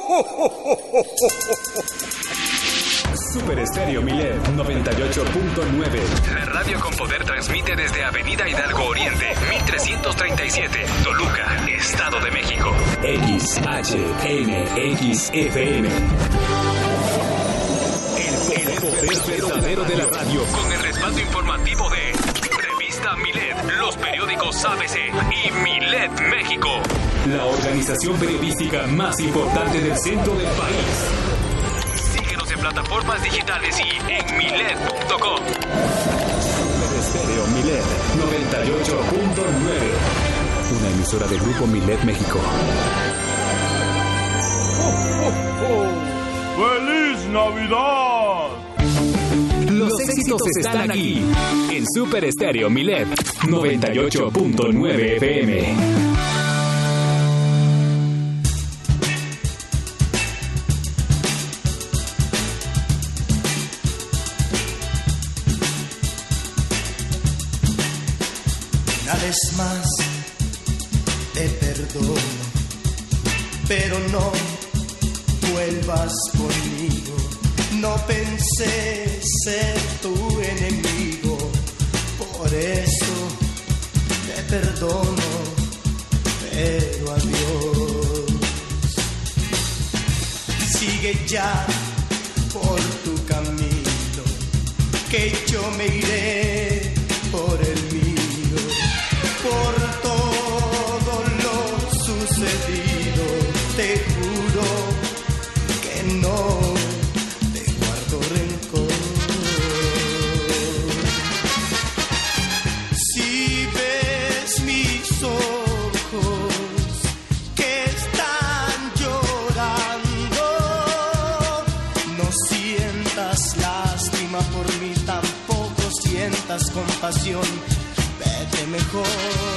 Super Estéreo Milet 98.9. La radio con poder transmite desde Avenida Hidalgo Oriente, 1337, Toluca, Estado de México. XHNXFM. El poder verdadero de la radio. Con el respaldo informativo de Revista Milet, los periódicos ABC y Milet México. La organización periodística más importante del centro del país. Plataformas digitales y en milet.com. Super Estéreo Milet 98.9. Una emisora del Grupo Milet México. ¡Feliz Navidad! Los éxitos están aquí en Super Estéreo Milet 98.9 FM. vez más te perdono, pero no vuelvas conmigo. No pensé ser tu enemigo, por eso te perdono, pero adiós. Sigue ya por tu camino, que yo me iré por el mío, por todo lo sucedido. Te juro que no te guardo rencor. Si ves mis ojos que están llorando, no sientas lástima por mí, tampoco sientas compasión, vete mejor.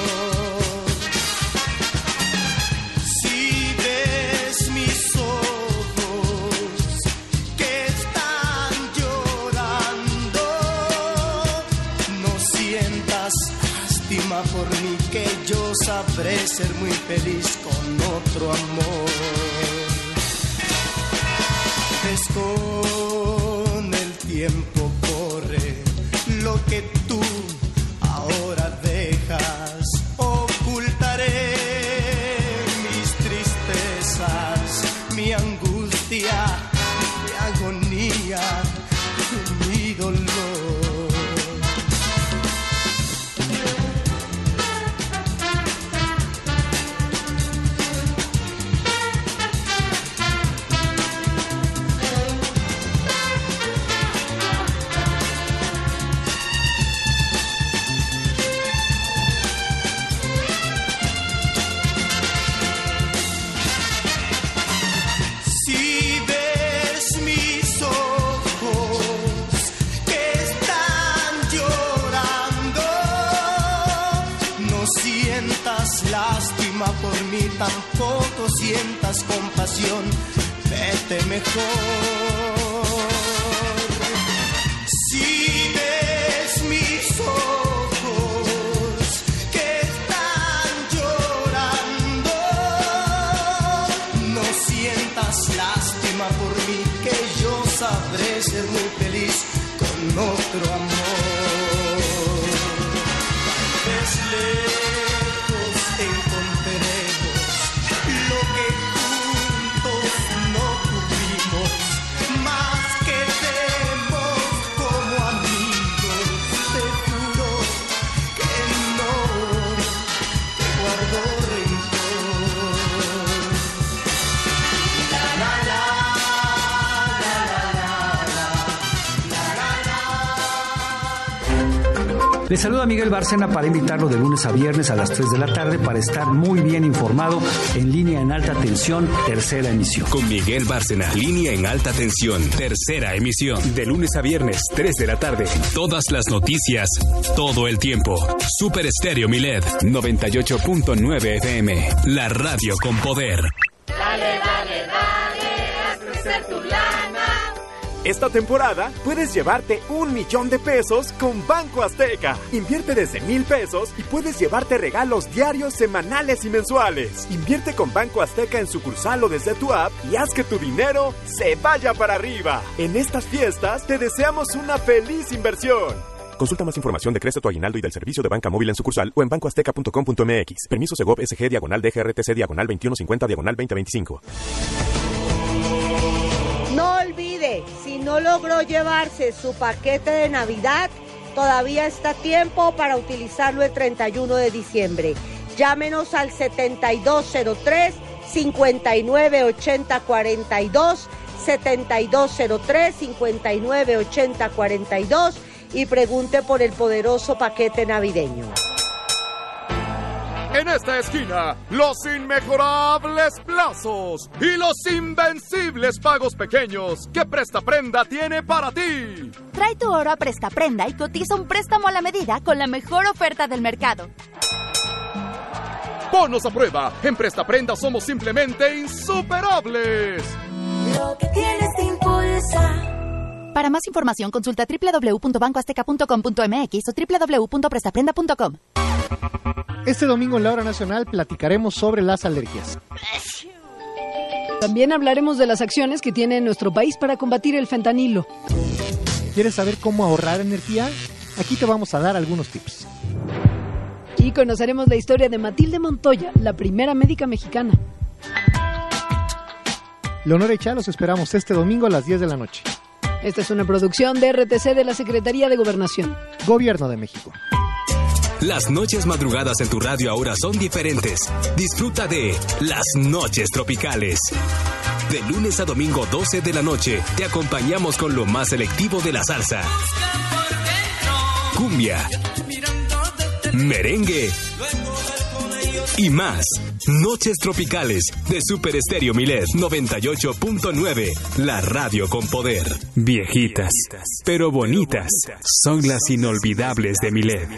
Si ves mis ojos que están llorando, no sientas lástima por mí, que yo sabré ser muy feliz con otro amor. Ves, con el tiempo corre lo que tú ahora dejas. Ocultaré mis tristezas, mi angustia, mi agonía, mi dolor. Lástima por mí, tampoco sientas compasión, vete mejor. Si ves mis ojos que están llorando, no sientas lástima por mí, que yo sabré ser muy feliz con otro amor. Ves encontraremos lo que juntos no tuvimos, más que demos como amigos. Te juro que no te guardo rencor. La la la, Les saluda Miguel Bárcena para invitarlo de lunes a viernes a las 3 de la tarde para estar muy bien informado en Línea en Alta Tensión, tercera emisión. Con Miguel Bárcena, Línea en Alta Tensión, tercera emisión. De lunes a viernes, 3 de la tarde. Todas las noticias, todo el tiempo. Super Estéreo Milet, 98.9 FM. La radio con poder. Dale, dale, dale, a crecer tu lana. Esta temporada puedes llevarte $1,000,000 con Banco Azteca. Invierte desde $1,000 y puedes llevarte regalos diarios, semanales y mensuales. Invierte con Banco Azteca en sucursal o desde tu app y haz que tu dinero se vaya para arriba. En estas fiestas te deseamos una feliz inversión. Consulta más información de Crece tu Aguinaldo y del servicio de banca móvil en sucursal o en bancoazteca.com.mx. Permiso Segov SG/DGRTC/2150/2025. No olvide, si no logró llevarse su paquete de Navidad, todavía está a tiempo para utilizarlo el 31 de diciembre. Llámenos al 7203-598042, 7203-598042 y pregunte por el poderoso paquete navideño. En esta esquina, los inmejorables plazos y los invencibles pagos pequeños que Prestaprenda tiene para ti. Trae tu oro a Prestaprenda y cotiza un préstamo a la medida con la mejor oferta del mercado. Ponnos a prueba. En Prestaprenda somos simplemente insuperables. Lo que tienes te impulsa. Para más información, consulta www.bancoazteca.com.mx o www.prestaprenda.com. Este domingo en la Hora Nacional platicaremos sobre las alergias. También hablaremos de las acciones que tiene nuestro país para combatir el fentanilo. ¿Quieres saber cómo ahorrar energía? Aquí te vamos a dar algunos tips. Y conoceremos la historia de Matilde Montoya, la primera médica mexicana. Leonora y Chá, los esperamos este domingo a las 10 de la noche. Esta es una producción de RTC de la Secretaría de Gobernación. Gobierno de México. Las noches madrugadas en tu radio ahora son diferentes. Disfruta de Las Noches Tropicales. De lunes a domingo 12 de la noche, te acompañamos con lo más selectivo de la salsa. Cumbia, merengue y más. Noches Tropicales de Super Estéreo Milet 98.9, la radio con poder. Viejitas, pero bonitas, son las inolvidables de Milet.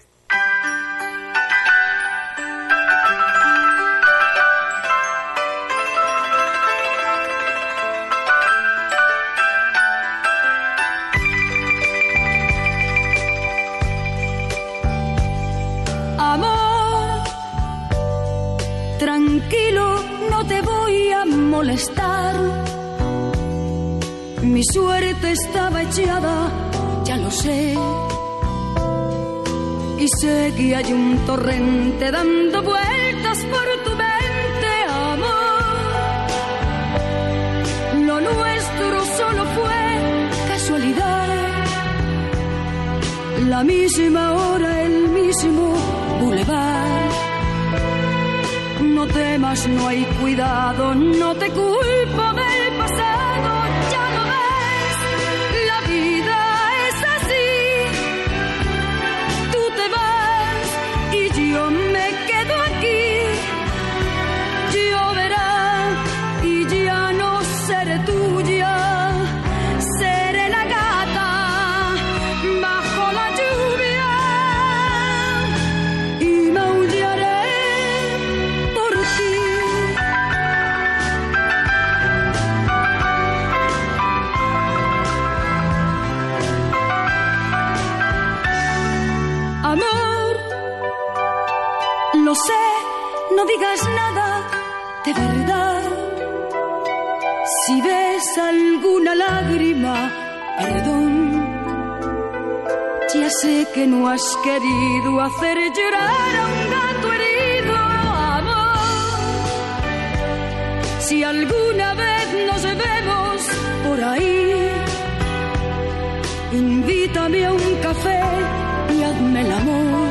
Tranquilo, no te voy a molestar. Mi suerte estaba echada, ya lo sé. Y sé que hay un torrente dando vueltas por tu mente, amor. Lo nuestro solo fue casualidad. La misma hora, el mismo bulevar. No temas, no hay cuidado, no te culpo del pasado, ya lo ves, la vida es así. Tú te vas y yo me quedo aquí. Lloverá y ya no seré tuya, seré la gata bajo la lluvia y maullaré. Amor, lo sé, no digas nada de verdad. Si ves alguna lágrima, perdón. Ya sé que no has querido hacer llorar a un gato herido, amor. Si alguna vez nos vemos por ahí, invítame a un café y hazme el amor.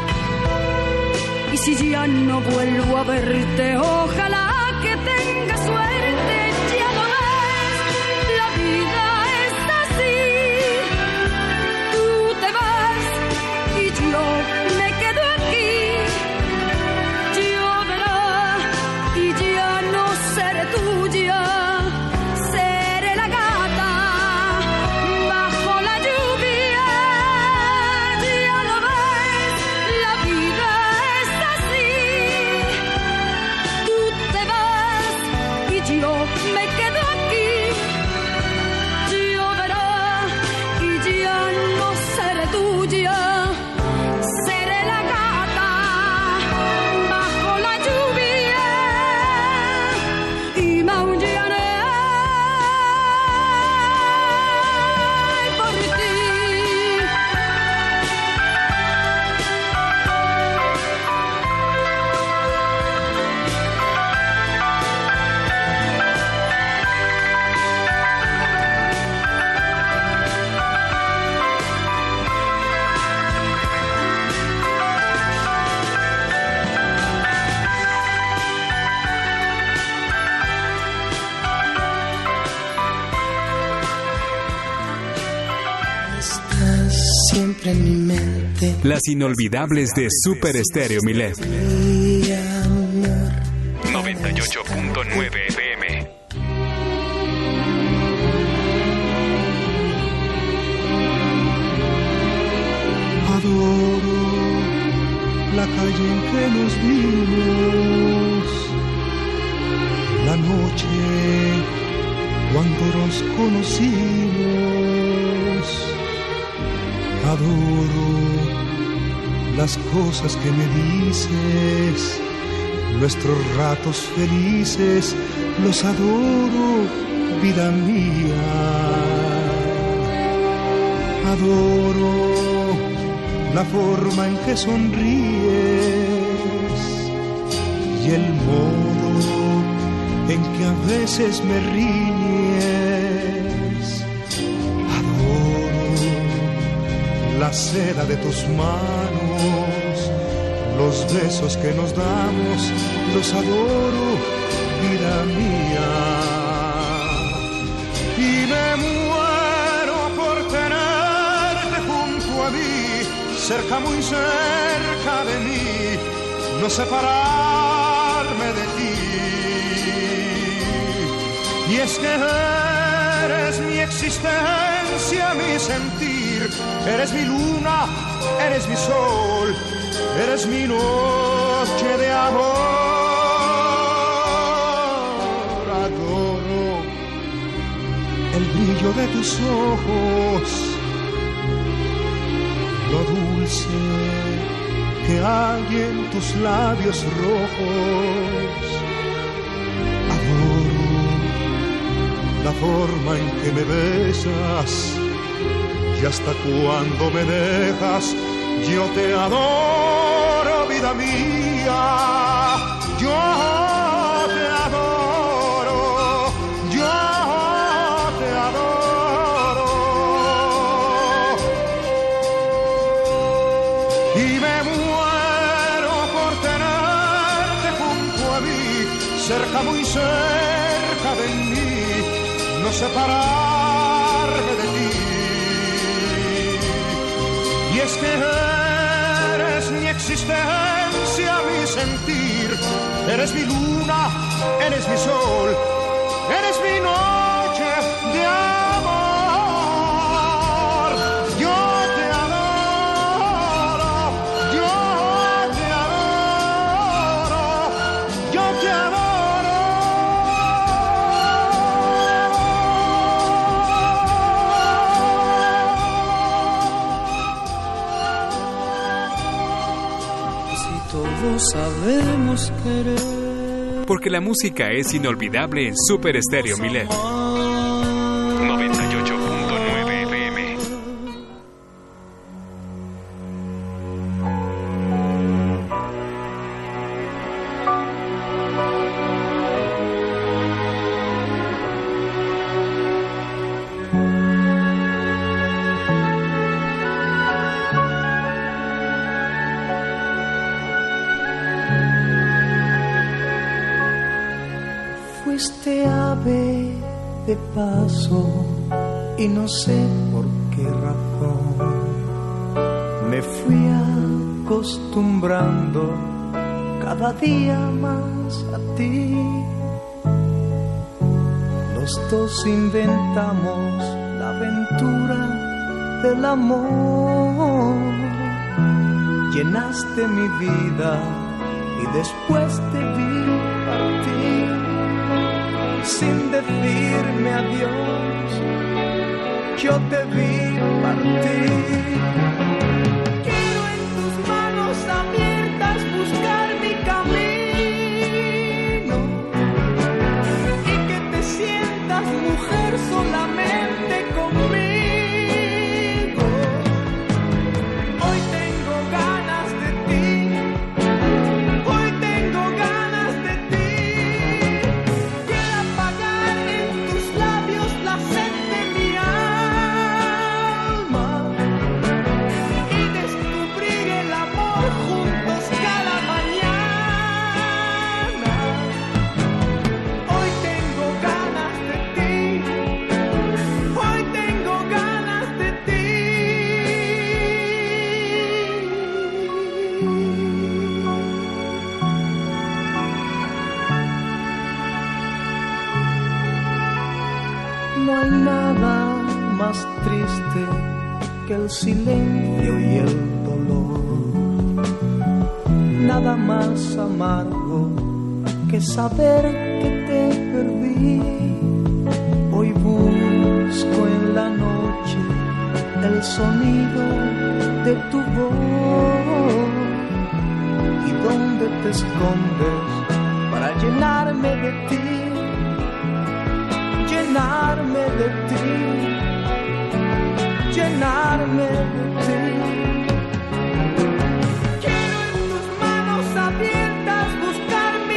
Y si ya no vuelvo a verte, ojalá que tengas suerte. Ya lo ves, la vida es así. Tú te vas y yo me quedo aquí. Lloverá y ya no seré tuya. Seré la gata bajo la lluvia. Ya lo ves, la vida es así. Tú te vas y yo me quedo aquí. siempre en mi mente. Las inolvidables de Super Estéreo Milet. 98.9 FM. Adoro la calle en que nos vimos, la noche cuando nos conocimos. Adoro las cosas que me dices, nuestros ratos felices, los adoro, vida mía. Adoro la forma en que sonríes y el modo en que a veces me riñes. Adoro la seda de tus manos, los besos que nos damos, los adoro, vida mía. Y me muero por tenerte junto a mí, cerca, muy cerca de mí, no separarme de ti. Y es que eres mi existencia, mi sentir, eres mi luna, eres mi sol, eres mi noche de amor. Adoro el brillo de tus ojos, lo dulce que hay en tus labios rojos. Adoro la forma en que me besas y hasta cuando me dejas, yo te adoro, vida mía. Yo te adoro, yo te adoro. Y me muero por tenerte junto a mí, cerca, muy cerca de mí, no separarme de ti. Y es que eres mi existencia, mi sentir, eres mi luna, eres mi sol, eres mi noche de amor. Yo te adoro, yo te adoro, yo te adoro. Todos sabemos querer. Porque la música es inolvidable en Super Estéreo Milet. 98.9 FM. Fuiste ave de paso y no sé por qué razón me fui acostumbrando cada día más a ti. Los dos inventamos la aventura del amor. Llenaste mi vida y después te vi partir sin decirme adiós. Yo te vi partir. Quiero en tus manos abiertas buscar mi camino y que te sientas mujer solamente conmigo. Hoy tengo ganas de ti, hoy tengo ganas de ti. Quiero apagar en tus labios la sed de mi alma y descubrir el amor juntos cada mañana. Hoy tengo ganas de ti, no hay nada más triste que el silencio y el dolor. Nada más amargo que saber que te perdí. Hoy busco en la noche el sonido de tu voz. ¿Y dónde te escondes para llenarme de ti? Llenarme de ti, llenarme de ti. Quiero en tus manos abiertas buscar mi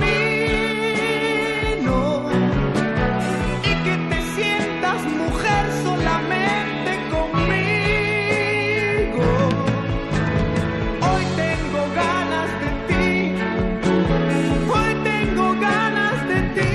camino y que te sientas mujer solamente conmigo. Hoy tengo ganas de ti, hoy tengo ganas de ti.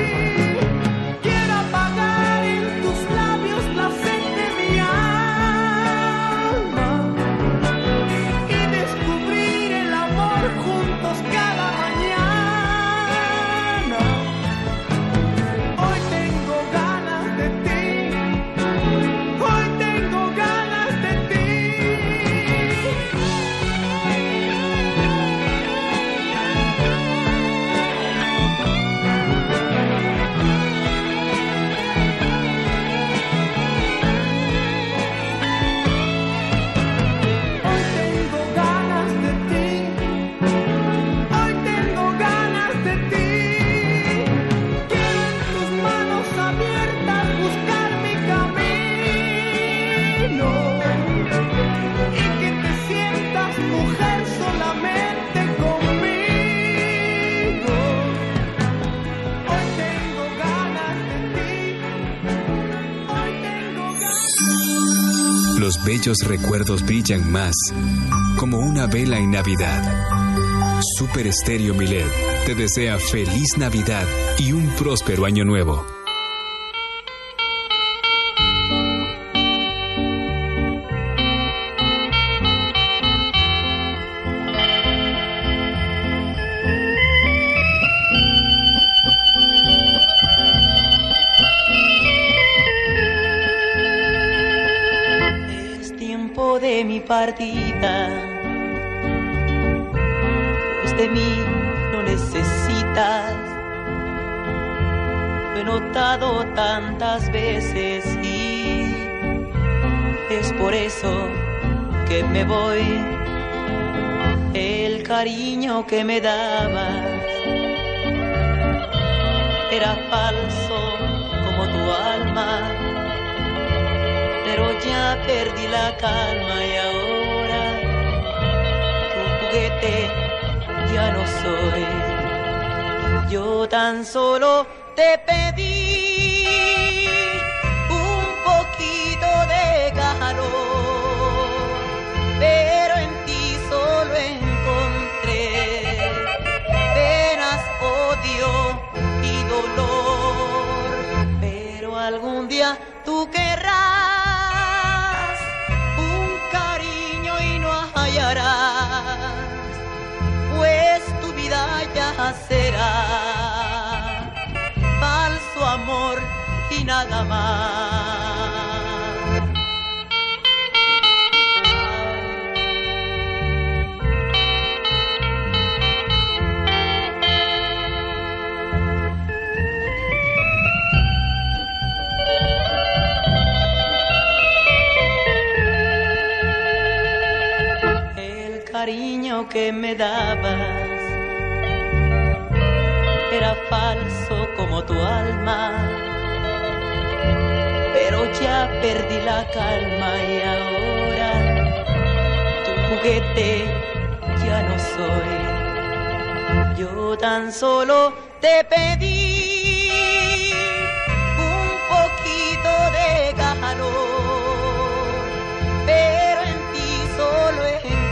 Los bellos recuerdos brillan más como una vela en Navidad. Super Estéreo Milet te desea feliz Navidad y un próspero año nuevo. De mi partida, pues de mí no necesitas. Lo he notado tantas veces y es por eso que me voy. El cariño que me dabas era falso como tu alma, pero ya perdí la calma y ahora tu juguete ya no soy. Yo tan solo te pedí un poquito de calor, pero en ti solo encontré penas, odio y dolor. Pero algún día tú querrás pues tu vida ya será falso amor y nada más. Cariño que me dabas era falso como tu alma, pero ya perdí la calma y ahora tu juguete ya no soy. Yo tan solo te pedí un poquito de calor, pero en ti solo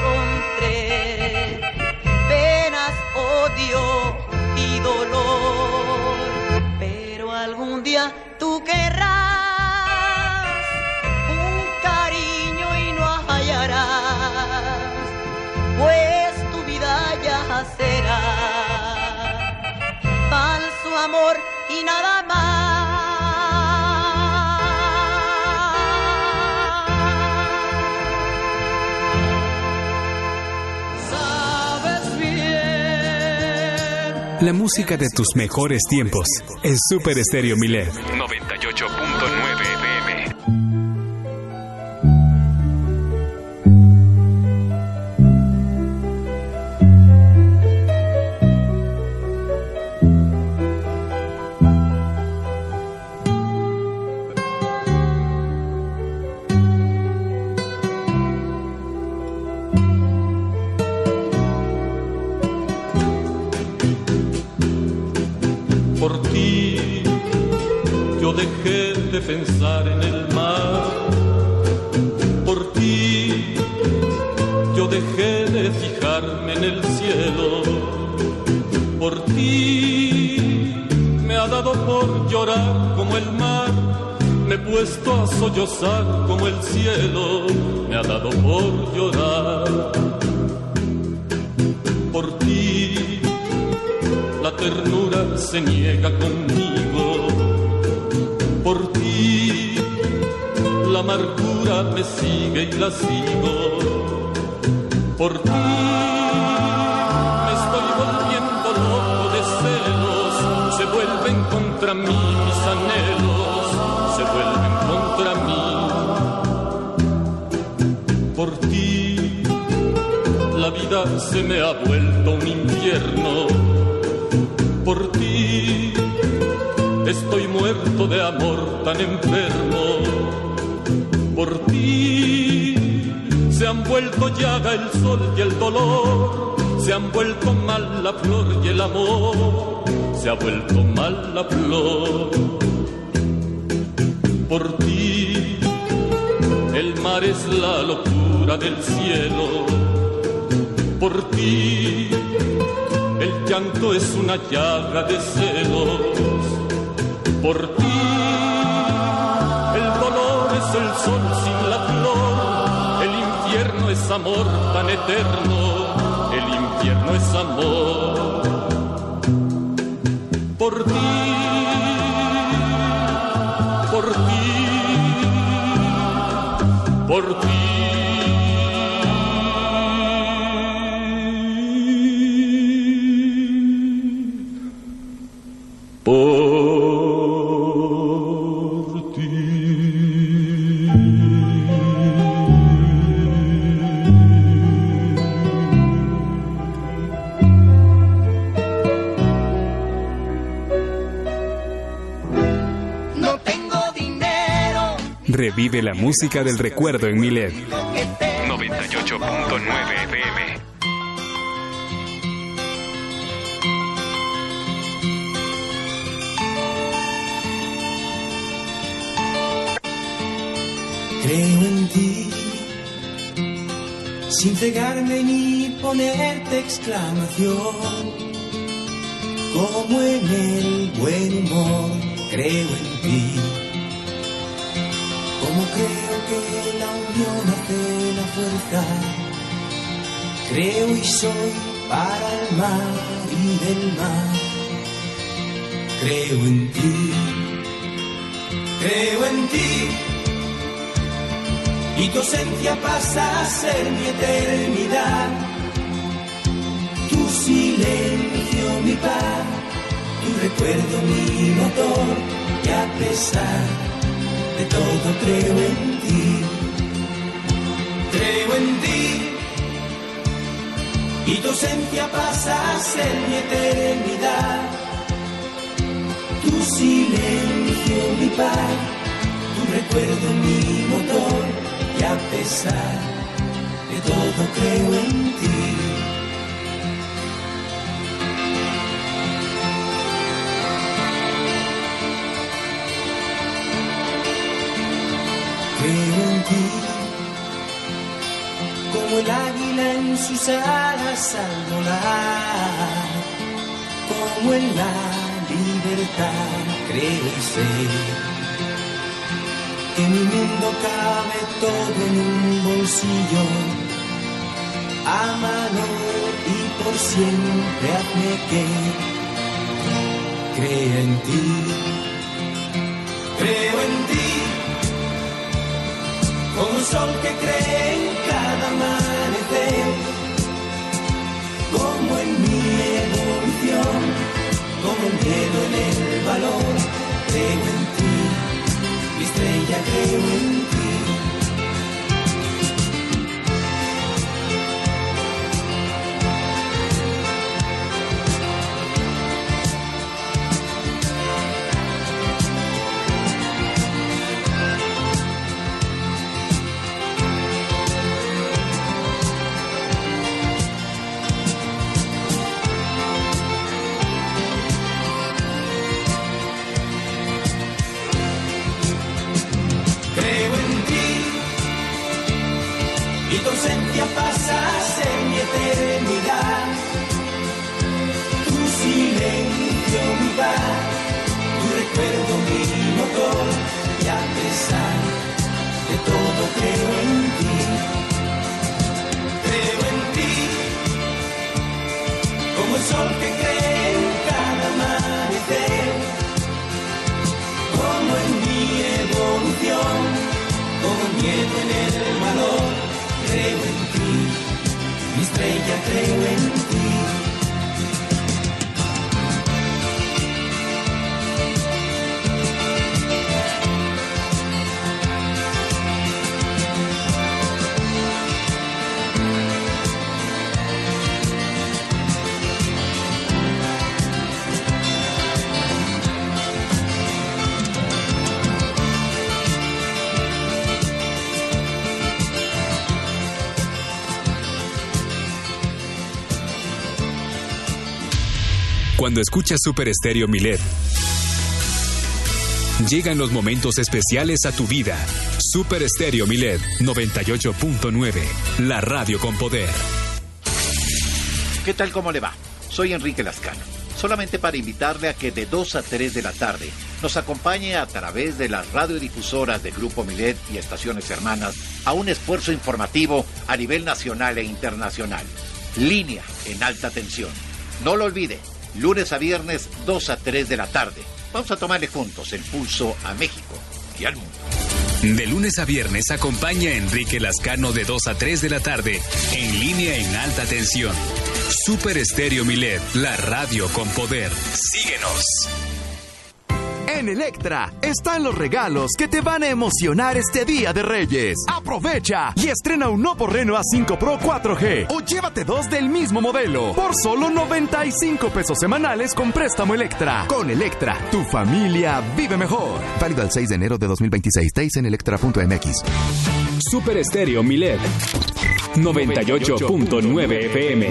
penas, odio y dolor. Pero algún día tú querrás un cariño y no hallarás, pues tu vida ya será falso amor y nada más. La música de tus mejores tiempos. En Super Estéreo Milet 98.9 FM. Por ti yo dejé de pensar en el mar. Por ti yo dejé de fijarme en el cielo. Por ti me ha dado por llorar como el mar. Me he puesto a sollozar como el cielo. Me ha dado por llorar. Por ti la ternura se niega conmigo. Por ti la amargura me sigue y la sigo. Por ti me estoy volviendo loco de celos. Se vuelven contra mí mis anhelos. Se vuelven contra mí. Por ti la vida se me ha vuelto un infierno. Por ti estoy muerto de amor tan enfermo. Por ti se han vuelto llaga el sol y el dolor. Se han vuelto mal la flor y el amor. Se ha vuelto mal la flor. Por ti el mar es la locura del cielo. Por ti el llanto es una llaga de celos. Por ti el dolor es el sol sin la flor. El infierno es amor tan eterno. El infierno es amor. Por ti, por ti, por ti. Por ti. No tengo dinero. Revive la música del recuerdo en Milet 98.9 FM. Creo en ti, sin cegarme ni ponerte exclamación. Como en el buen humor, creo en ti. Como creo que la unión hace la fuerza. Creo y soy para el mar y del mar. Creo en ti, creo en ti. Y tu ausencia pasa a ser mi eternidad. Tu silencio mi paz, tu recuerdo mi motor. Y a pesar de todo creo en ti. Creo en ti. Y tu ausencia pasa a ser mi eternidad. Tu silencio mi paz, tu recuerdo mi motor. Y a pesar de todo creo en ti. Creo en ti, como el águila en sus alas al volar, como en la libertad creo y sé. Que mi mundo cabe todo en un bolsillo. Ámalo y por siempre hazme que crea en ti. Creo en ti, como un sol que cree en cada amanecer. Como en mi evolución corazón, con miedo en el valor, creo en ti, mi estrella, creo en ti. Cuando escuchas Super Estéreo Milet, llegan los momentos especiales a tu vida. Super Estéreo Milet 98.9, la radio con poder. ¿Qué tal? ¿Cómo le va? Soy Enrique Lascano. Solamente para invitarle a que de 2 a 3 de la tarde nos acompañe a través de las radiodifusoras de Grupo Milet y estaciones hermanas a un esfuerzo informativo a nivel nacional e internacional. Línea en alta tensión. No lo olvide. Lunes a viernes, 2 a 3 de la tarde. Vamos a tomarle juntos el pulso a México y al mundo. De lunes a viernes acompaña a Enrique Lascano de 2 a 3 de la tarde, en línea en alta tensión. Super Estéreo Milet, la radio con poder. Síguenos. En Electra están los regalos que te van a emocionar este Día de Reyes. Aprovecha y estrena un Oppo Reno A5 Pro 4G o llévate 2 del mismo modelo por solo 95 pesos semanales con préstamo Electra. Con Electra, tu familia vive mejor. Válido al 6 de enero de 2026. Deis en electra.mx. Super Estéreo Milet 98.9 FM.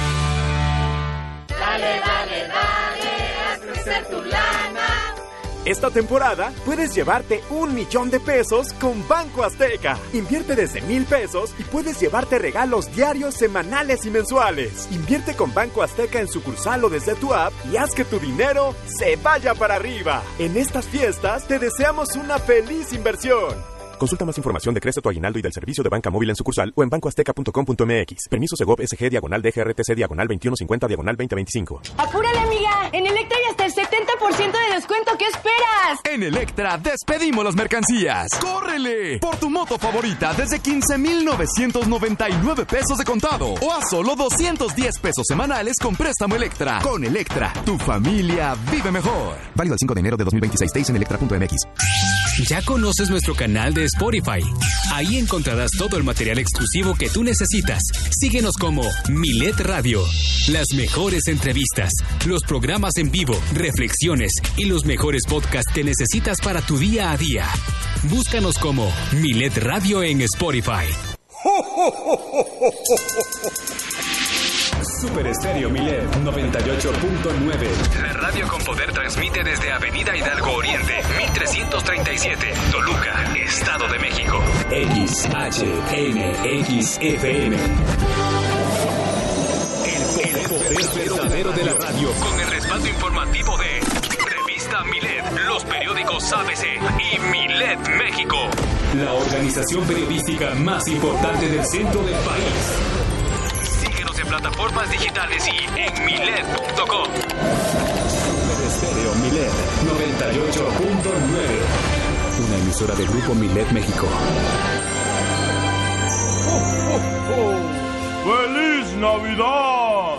Dale, dale, dale, haz crecer tu lana. Esta temporada puedes llevarte $1,000,000 de pesos con Banco Azteca. Invierte desde $1,000 y puedes llevarte regalos diarios, semanales y mensuales. Invierte con Banco Azteca en sucursal o desde tu app y haz que tu dinero se vaya para arriba. En estas fiestas te deseamos una feliz inversión. Consulta más información de Crece tu Aguinaldo y del servicio de banca móvil en sucursal o en bancoazteca.com.mx. Permiso Segov SG /DGRTC /2150 /2025. ¡Apúrale, amiga! En Electra hay hasta el 70% de descuento. ¿Qué esperas? En Electra despedimos las mercancías. ¡Córrele! Por tu moto favorita desde 15,999 pesos de contado o a solo 210 pesos semanales con préstamo Electra. Con Electra, tu familia vive mejor. Válido el 5 de enero de 2026. Deis en electra.mx. ¿Ya conoces nuestro canal de Spotify? Ahí encontrarás todo el material exclusivo que tú necesitas. Síguenos como Milet Radio. Las mejores entrevistas, los programas en vivo, reflexiones y los mejores podcasts que necesitas para tu día a día. Búscanos como Milet Radio en Spotify. Super Estéreo Milet 98.9. La radio con poder transmite desde Avenida Hidalgo Oriente, 1337, Toluca, Estado de México. XHNXFM. El poder verdadero de la radio. Con el respaldo informativo de Revista Milet, los periódicos ABC y Milet México. La organización periodística más importante del centro del país. En plataformas digitales y en milet.com. Super Estéreo Milet 98.9. Una emisora de Grupo Milet México. ¡Feliz Navidad!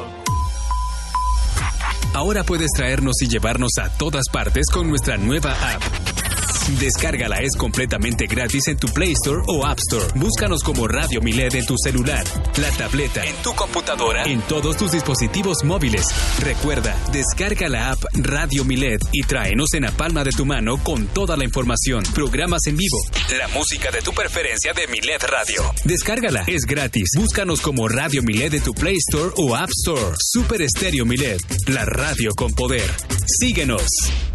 Ahora puedes traernos y llevarnos a todas partes con nuestra nueva app. Descárgala, es completamente gratis en tu Play Store o App Store. Búscanos como Radio Milet en tu celular, la tableta, en tu computadora, en todos tus dispositivos móviles. Recuerda, descarga la app Radio Milet y tráenos en la palma de tu mano con toda la información, programas en vivo, la música de tu preferencia de Milet Radio. Descárgala, es gratis. Búscanos como Radio Milet en tu Play Store o App Store. Super Estéreo Milet, la radio con poder. Síguenos.